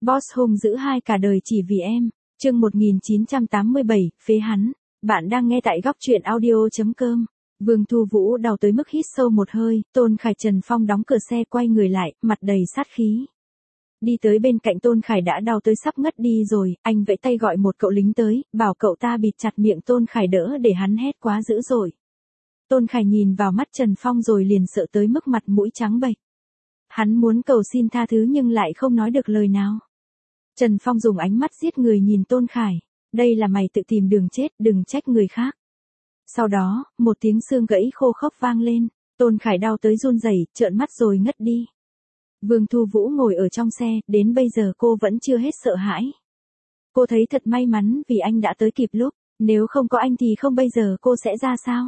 Boss hung dữ hai cả đời chỉ vì em. Chương 1987, phế hắn. Bạn đang nghe tại góc truyện audio.com. Vương Thu Vũ đau tới mức hít sâu một hơi, Tôn Khải Trần Phong đóng cửa xe quay người lại, mặt đầy sát khí. Đi tới bên cạnh Tôn Khải đã đau tới sắp ngất đi rồi, anh vẫy tay gọi một cậu lính tới, bảo cậu ta bịt chặt miệng Tôn Khải đỡ để hắn hét quá dữ dội. Tôn Khải nhìn vào mắt Trần Phong rồi liền sợ tới mức mặt mũi trắng bệch. Hắn muốn cầu xin tha thứ nhưng lại không nói được lời nào. Trần Phong dùng ánh mắt giết người nhìn Tôn Khải. Đây là mày tự tìm đường chết, đừng trách người khác. Sau đó, một tiếng xương gãy khô khốc vang lên. Tôn Khải đau tới run rẩy, trợn mắt rồi ngất đi. Vương Thu Vũ ngồi ở trong xe, đến bây giờ cô vẫn chưa hết sợ hãi. Cô thấy thật may mắn vì anh đã tới kịp lúc, nếu không có anh thì không bây giờ cô sẽ ra sao?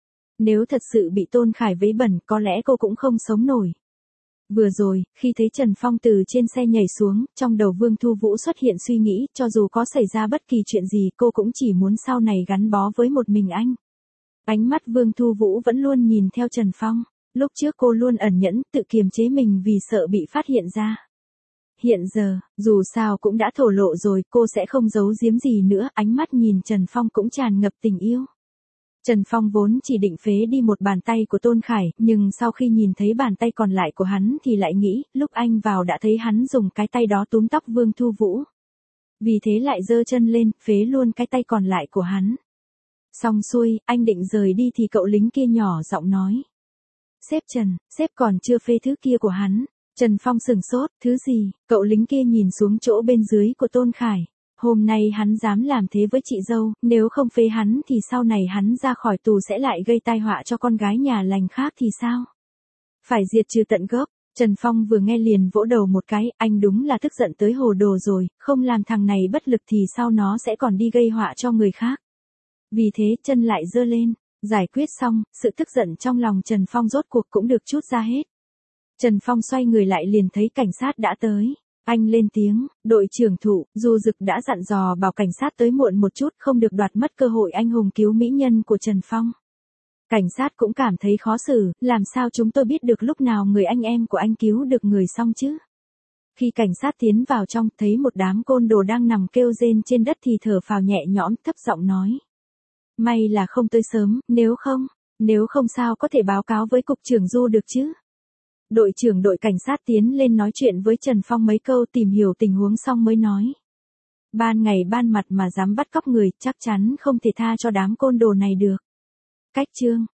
Nếu thật sự bị Tôn Khải vấy bẩn, có lẽ cô cũng không sống nổi. Vừa rồi, khi thấy Trần Phong từ trên xe nhảy xuống, trong đầu Vương Thu Vũ xuất hiện suy nghĩ, cho dù có xảy ra bất kỳ chuyện gì cô cũng chỉ muốn sau này gắn bó với một mình anh. Ánh mắt Vương Thu Vũ vẫn luôn nhìn theo Trần Phong. Lúc trước cô luôn ẩn nhẫn, tự kiềm chế mình vì sợ bị phát hiện ra. Hiện giờ, dù sao cũng đã thổ lộ rồi, cô sẽ không giấu giếm gì nữa, ánh mắt nhìn Trần Phong cũng tràn ngập tình yêu. Trần Phong vốn chỉ định phế đi một bàn tay của Tôn Khải, nhưng sau khi nhìn thấy bàn tay còn lại của hắn thì lại nghĩ, lúc anh vào đã thấy hắn dùng cái tay đó túm tóc Vương Thu Vũ. Vì thế lại giơ chân lên, phế luôn cái tay còn lại của hắn. Xong xuôi, anh định rời đi thì cậu lính kia nhỏ giọng nói. Sếp Trần, sếp còn chưa phế thứ kia của hắn. Trần Phong sửng sốt, thứ gì? Cậu lính kia nhìn xuống chỗ bên dưới của Tôn Khải. Hôm nay hắn dám làm thế với chị dâu, nếu không phế hắn thì sau này hắn ra khỏi tù sẽ lại gây tai họa cho con gái nhà lành khác thì sao? Phải diệt trừ tận gốc. Trần Phong vừa nghe liền vỗ đầu một cái, anh đúng là tức giận tới hồ đồ rồi, không làm thằng này bất lực thì sau nó sẽ còn đi gây họa cho người khác. Vì thế chân lại giơ lên, giải quyết xong, sự tức giận trong lòng Trần Phong rốt cuộc cũng được trút ra hết. Trần Phong xoay người lại liền thấy cảnh sát đã tới. Anh lên tiếng, đội trưởng Thụ, Du Dực đã dặn dò bảo cảnh sát tới muộn một chút không được đoạt mất cơ hội anh hùng cứu mỹ nhân của Trần Phong. Cảnh sát cũng cảm thấy khó xử, làm sao chúng tôi biết được lúc nào người anh em của anh cứu được người xong chứ? Khi cảnh sát tiến vào trong, thấy một đám côn đồ đang nằm kêu rên trên đất thì thở phào nhẹ nhõm, thấp giọng nói. May là không tới sớm, nếu không sao có thể báo cáo với cục trưởng Du được chứ? Đội trưởng đội cảnh sát tiến lên nói chuyện với Trần Phong mấy câu tìm hiểu tình huống xong mới nói. Ban ngày ban mặt mà dám bắt cóc người, chắc chắn không thể tha cho đám côn đồ này được. Cách chương